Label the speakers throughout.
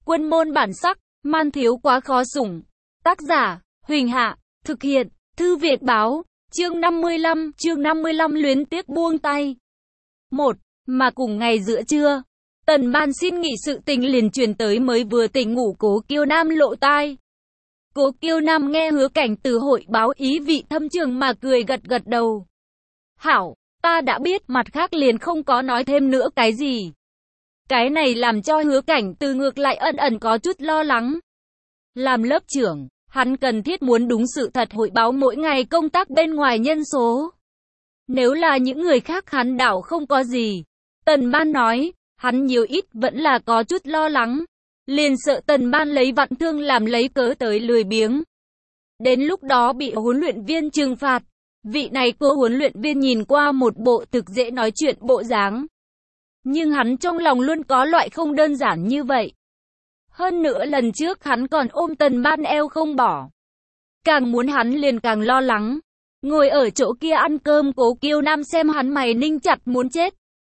Speaker 1: Quân môn bản sắc, man thiếu quá khó sủng. Tác giả, Huỳnh Hạ, thực hiện, Thư Việt Báo, chương 55 luyến tiếc buông tay. 1. Mà cùng ngày giữa trưa, Tần Ban xin nghỉ sự tình liền truyền tới mới vừa tỉnh ngủ Cố Kiêu Nam lộ tai. Cố Kiêu Nam nghe Hứa Cảnh từ hội báo ý vị thâm trường mà cười gật gật đầu. Hảo, ta đã biết, mặt khác liền không có nói thêm nữa cái gì. Cái này làm cho Hứa Cảnh từ ngược lại ẩn ẩn có chút lo lắng. Làm lớp trưởng, hắn cần thiết muốn đúng sự thật hội báo mỗi ngày công tác bên ngoài nhân số. Nếu là những người khác hắn đảo không có gì. Tần Ban nói, hắn nhiều ít vẫn là có chút lo lắng. Liền sợ Tần Ban lấy vạn thương làm lấy cớ tới lười biếng. Đến lúc đó bị huấn luyện viên trừng phạt. Vị này cô huấn luyện viên nhìn qua một bộ thực dễ nói chuyện bộ dáng. Nhưng hắn trong lòng luôn có loại không đơn giản như vậy. Hơn nữa lần trước hắn còn ôm Tần Ban eo không bỏ. Càng muốn hắn liền càng lo lắng. Ngồi ở chỗ kia ăn cơm Cố Kiêu Nam xem hắn mày ninh chặt muốn chết.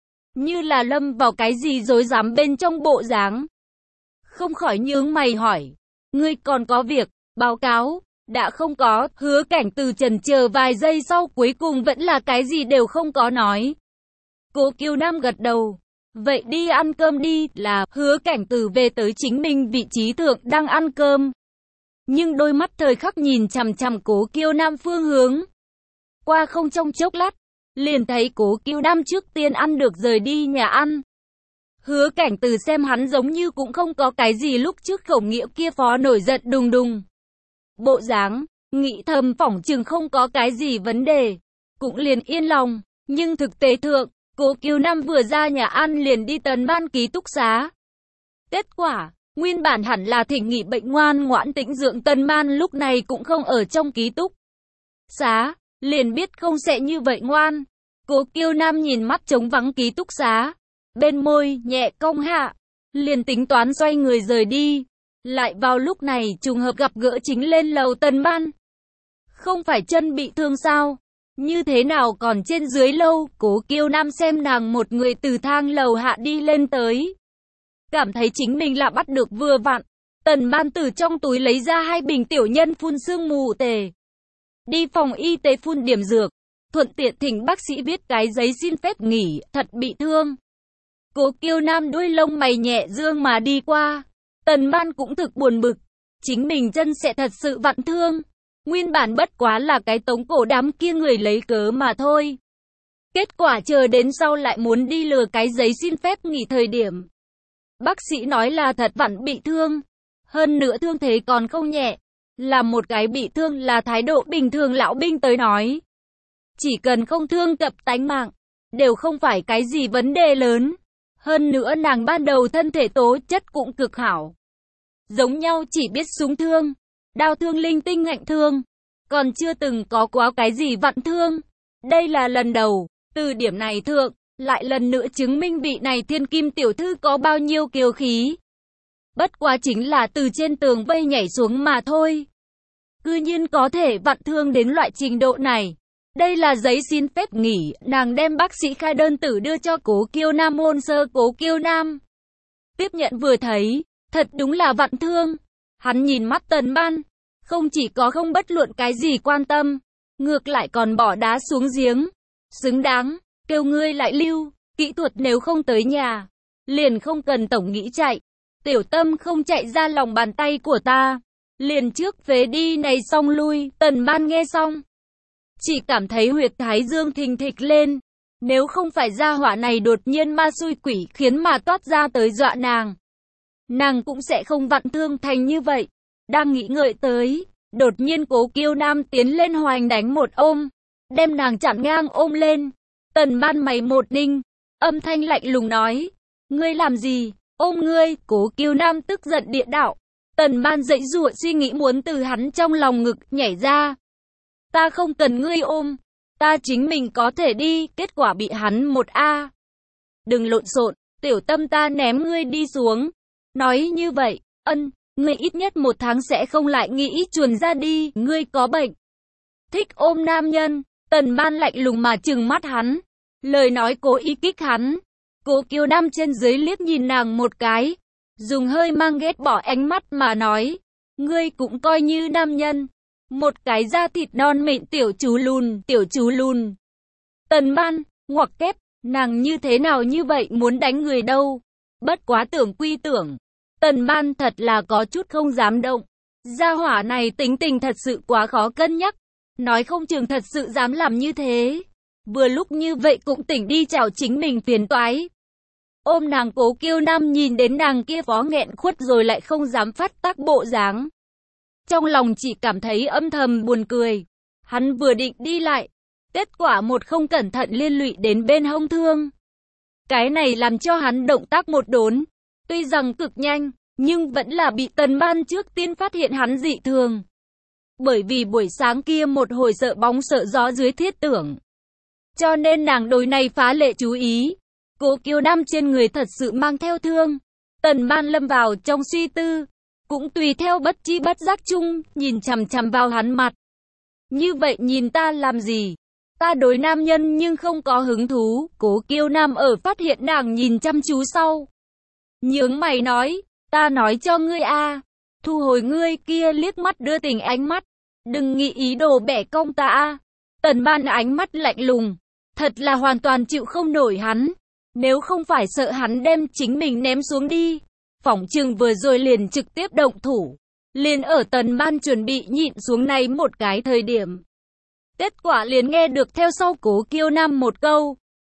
Speaker 1: Như là lâm vào cái gì rối rắm bên trong bộ dáng. Không khỏi nhướng mày hỏi. Ngươi còn có việc, báo cáo, đã không có. Hứa Cảnh từ chần chờ vài giây sau cuối cùng vẫn là cái gì đều không có nói. Cố Kiêu Nam gật đầu. Vậy đi ăn cơm đi, là Hứa Cảnh từ về tới chính mình vị trí thượng đang ăn cơm. Nhưng đôi mắt thời khắc nhìn chằm chằm Cố Kiêu Nam phương hướng. Qua không trong chốc lát, liền thấy Cố Kiêu Nam trước tiên ăn được rời đi nhà ăn. Hứa Cảnh từ xem hắn giống như cũng không có cái gì lúc trước khẩu nghĩa kia phó nổi giận đùng đùng. Bộ dáng, nghĩ thầm phỏng chừng không có cái gì vấn đề, cũng liền yên lòng, nhưng thực tế thượng, Cố Kiêu Nam vừa ra nhà ăn liền đi Tần Ban ký túc xá. Kết quả, nguyên bản hẳn là thỉnh nghỉ bệnh ngoan ngoãn tĩnh dưỡng Tần Ban lúc này cũng không ở trong ký túc xá, liền biết không sẽ như vậy ngoan. Cố Kiêu Nam nhìn mắt trống vắng ký túc xá, bên môi nhẹ cong hạ, liền tính toán xoay người rời đi. Lại vào lúc này trùng hợp gặp gỡ chính lên lầu Tần Ban. Không phải chân bị thương sao? Như thế nào còn trên dưới lâu? Cố Kiêu Nam xem nàng một người từ thang lầu hạ đi lên tới. Cảm thấy chính mình là bắt được vừa vặn. Tần Ban từ trong túi lấy ra 2 bình tiểu nhân phun sương mù tề. Đi phòng y tế phun điểm dược. Thuận tiện thỉnh bác sĩ viết cái giấy xin phép nghỉ, thật bị thương. Cố Kiêu Nam đuôi lông mày nhẹ dương mà đi qua. Tần Ban cũng thực buồn bực. Chính mình chân sẽ thật sự vặn thương. Nguyên bản bất quá là cái tống cổ đám kia người lấy cớ mà thôi. Kết quả chờ đến sau lại muốn đi lừa cái giấy xin phép nghỉ thời điểm. Bác sĩ nói là thật vặn bị thương. Hơn nữa thương thế còn không nhẹ. Là một cái bị thương là thái độ bình thường lão binh tới nói. Chỉ cần không thương cập tánh mạng, đều không phải cái gì vấn đề lớn. Hơn nữa nàng ban đầu thân thể tố chất cũng cực hảo. Giống nhau chỉ biết súng thương, đao thương linh tinh ngạnh thương, còn chưa từng có quá cái gì vặn thương. Đây là lần đầu, từ điểm này thượng, lại lần nữa chứng minh vị này thiên kim tiểu thư có bao nhiêu kiêu khí. Bất quá chính là từ trên tường vây nhảy xuống mà thôi. Cư nhiên có thể vặn thương đến loại trình độ này. Đây là giấy xin phép nghỉ, nàng đem bác sĩ khai đơn tử đưa cho Cố Kiêu Nam hôn sơ. Cố Kiêu Nam tiếp nhận vừa thấy, thật đúng là vặn thương. Hắn nhìn mắt Tần Ban, không chỉ có không bất luận cái gì quan tâm, ngược lại còn bỏ đá xuống giếng. Xứng đáng, kêu ngươi lại lưu, kỹ thuật nếu không tới nhà, liền không cần tổng nghĩ chạy. Tiểu Tâm không chạy ra lòng bàn tay của ta, liền trước phế đi này xong lui. Tần Ban nghe xong, chỉ cảm thấy huyệt thái dương thình thịch lên. Nếu không phải gia hỏa này đột nhiên ma xui quỷ khiến mà toát ra tới dọa nàng cũng sẽ không vặn thương thành như vậy. Đang nghĩ ngợi tới, đột nhiên Cố Kiêu Nam tiến lên hoành đánh một ôm, đem nàng chặn ngang ôm lên. Tần Ban mày một ninh, âm thanh lạnh lùng nói, ngươi làm gì, ôm ngươi. Cố Kiêu Nam tức giận địa đạo. Tần Ban dãy dụa suy nghĩ muốn từ hắn trong lòng ngực nhảy ra. Ta không cần ngươi ôm, ta chính mình có thể đi. Kết quả bị hắn một a. Đừng lộn xộn, Tiểu Tâm ta ném ngươi đi xuống. Nói như vậy, ngươi ít nhất 1 tháng sẽ không lại nghĩ chuồn ra đi. Ngươi có bệnh, thích ôm nam nhân. Tần Ban lạnh lùng mà trừng mắt hắn, lời nói cố ý kích hắn. Cố Kiêu Nam trên dưới liếc nhìn nàng một cái, dùng hơi mang ghét bỏ ánh mắt mà nói, ngươi cũng coi như nam nhân, một cái da thịt non mịn tiểu chú lùn. Tần Ban, ngoặc kép, nàng như thế nào như vậy muốn đánh người đâu. Bất quá tưởng quy tưởng, Tần Ban thật là có chút không dám động. Gia hỏa này tính tình thật sự quá khó cân nhắc, nói không chừng thật sự dám làm như thế. Vừa lúc như vậy cũng tỉnh đi chào chính mình phiền toái. Ôm nàng Cố Kiêu Nam nhìn đến nàng kia phó nghẹn khuất rồi lại không dám phát tác bộ dáng. Trong lòng chỉ cảm thấy âm thầm buồn cười. Hắn vừa định đi lại, kết quả một không cẩn thận liên lụy đến bên hông thương. Cái này làm cho hắn động tác một đốn. Tuy rằng cực nhanh, nhưng vẫn là bị Tần Ban trước tiên phát hiện hắn dị thường. Bởi vì buổi sáng kia một hồi sợ bóng sợ gió dưới thiết tưởng, cho nên nàng đối này phá lệ chú ý. Cố Kiêu Nam trên người thật sự mang theo thương. Tần Ban lâm vào trong suy tư, cũng tùy theo bất chi bất giác chung, nhìn chằm chằm vào hắn mặt. Như vậy nhìn ta làm gì? Ta đối nam nhân nhưng không có hứng thú. Cố Kiêu Nam ở phát hiện nàng nhìn chăm chú sau, nhướng mày nói, ta nói cho ngươi a, thu hồi ngươi kia liếc mắt đưa tình ánh mắt, đừng nghĩ ý đồ bẻ cong ta a. Tần Ban ánh mắt lạnh lùng, thật là hoàn toàn chịu không nổi hắn. Nếu không phải sợ hắn đem chính mình ném xuống đi, phỏng chừng vừa rồi liền trực tiếp động thủ. Liền ở Tần Ban chuẩn bị nhịn xuống này một cái thời điểm, kết quả liền nghe được theo sau Cố Kiêu Nam một câu,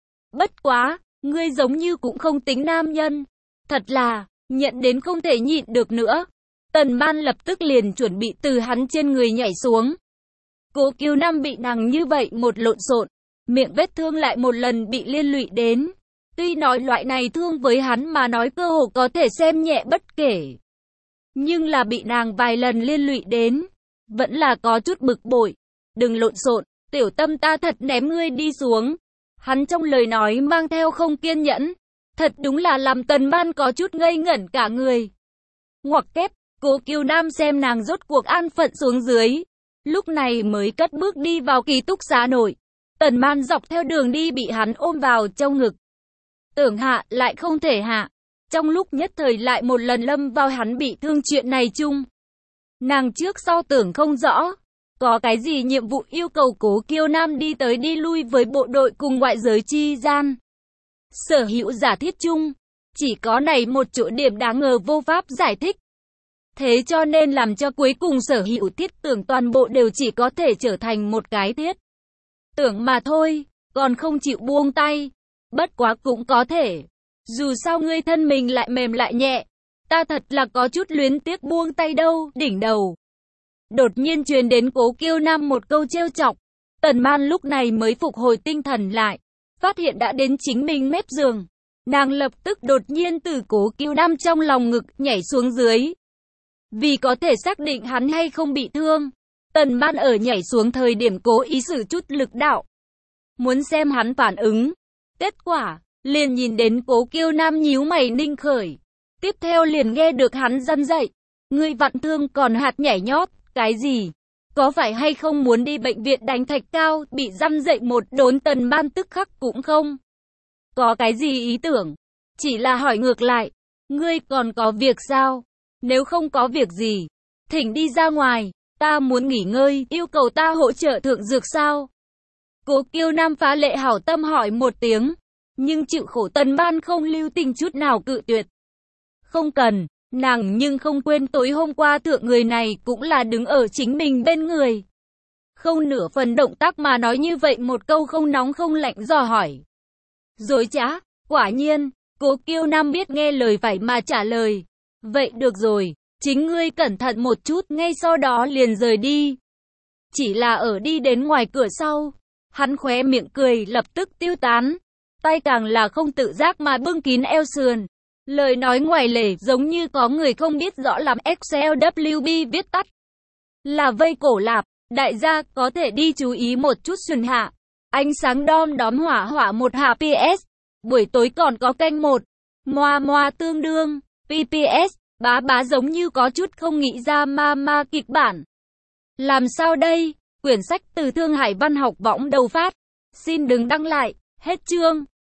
Speaker 1: bất quá, ngươi giống như cũng không tính nam nhân. Thật là, nhận đến không thể nhịn được nữa. Tần Ban lập tức liền chuẩn bị từ hắn trên người nhảy xuống. Cố Kiêu Nam bị nàng như vậy một lộn xộn, miệng vết thương lại một lần bị liên lụy đến. Tuy nói loại này thương với hắn mà nói cơ hồ có thể xem nhẹ bất kể, nhưng là bị nàng vài lần liên lụy đến, vẫn là có chút bực bội. Đừng lộn xộn, tiểu tâm ta thật ném ngươi đi xuống. Hắn trong lời nói mang theo không kiên nhẫn, thật đúng là làm Tần Ban có chút ngây ngẩn cả người. Ngoặc kép, Cố Kiêu Nam xem nàng rốt cuộc an phận xuống dưới, lúc này mới cất bước đi vào ký túc xá nội. Tần Ban dọc theo đường đi bị hắn ôm vào trong ngực. Tưởng hạ lại không thể hạ, trong lúc nhất thời lại một lần lâm vào hắn bị thương chuyện này chung. Nàng trước sau tưởng không rõ, có cái gì nhiệm vụ yêu cầu Cố Kiêu Nam đi tới đi lui với bộ đội cùng ngoại giới chi gian. Sở hữu giả thiết chung, chỉ có này một chỗ điểm đáng ngờ vô pháp giải thích. Thế cho nên làm cho cuối cùng sở hữu thiết tưởng toàn bộ đều chỉ có thể trở thành một cái thiết tưởng mà thôi, còn không chịu buông tay. Bất quá cũng có thể, dù sao ngươi thân mình lại mềm lại nhẹ, ta thật là có chút luyến tiếc buông tay đâu. Đỉnh đầu đột nhiên truyền đến Cố Kiêu Nam một câu trêu chọc. Tần Ban lúc này mới phục hồi tinh thần lại, phát hiện đã đến chính mình mép giường. Nàng lập tức đột nhiên từ Cố Kiêu Nam trong lòng ngực nhảy xuống dưới. Vì có thể xác định hắn hay không bị thương, Tần Ban ở nhảy xuống thời điểm cố ý sử chút lực đạo, muốn xem hắn phản ứng. Kết quả, liền nhìn đến Cố Kiêu Nam nhíu mày ninh khởi. Tiếp theo liền nghe được hắn răn dậy, ngươi vặn thương còn hạt nhảy nhót, cái gì? Có phải hay không muốn đi bệnh viện đánh thạch cao? Bị răn dậy một đốn. Tần Ban tức khắc cũng không có cái gì ý tưởng, chỉ là hỏi ngược lại, ngươi còn có việc sao? Nếu không có việc gì, thỉnh đi ra ngoài, ta muốn nghỉ ngơi. Yêu cầu ta hỗ trợ thượng dược sao? Cố Kiêu Nam phá lệ hảo tâm hỏi một tiếng, nhưng chịu khổ Tần Ban không lưu tình chút nào cự tuyệt. Không cần, nàng nhưng không quên tối hôm qua thượng người này cũng là đứng ở chính mình bên người. Không nửa phần động tác mà nói như vậy một câu không nóng không lạnh dò hỏi. Dối trá, quả nhiên, Cố Kiêu Nam biết nghe lời phải mà trả lời. Vậy được rồi, chính ngươi cẩn thận một chút. Ngay sau đó liền rời đi. Chỉ là ở đi đến ngoài cửa sau, hắn khóe miệng cười lập tức tiêu tán, tay càng là không tự giác mà bưng kín eo sườn. Lời nói ngoài lề giống như có người không biết rõ làm XLWB viết tắt là vây cổ lạp. Đại gia có thể đi chú ý một chút xuân hạ. Ánh sáng đom đóm hỏa hỏa một hạ PS. Buổi tối còn có canh một. Moa moa tương đương. PPS. Bá bá giống như có chút không nghĩ ra ma kịch bản. Làm sao đây? Quyển sách từ Thương Hải Văn học võng đầu phát. Xin đừng đăng lại. Hết chương.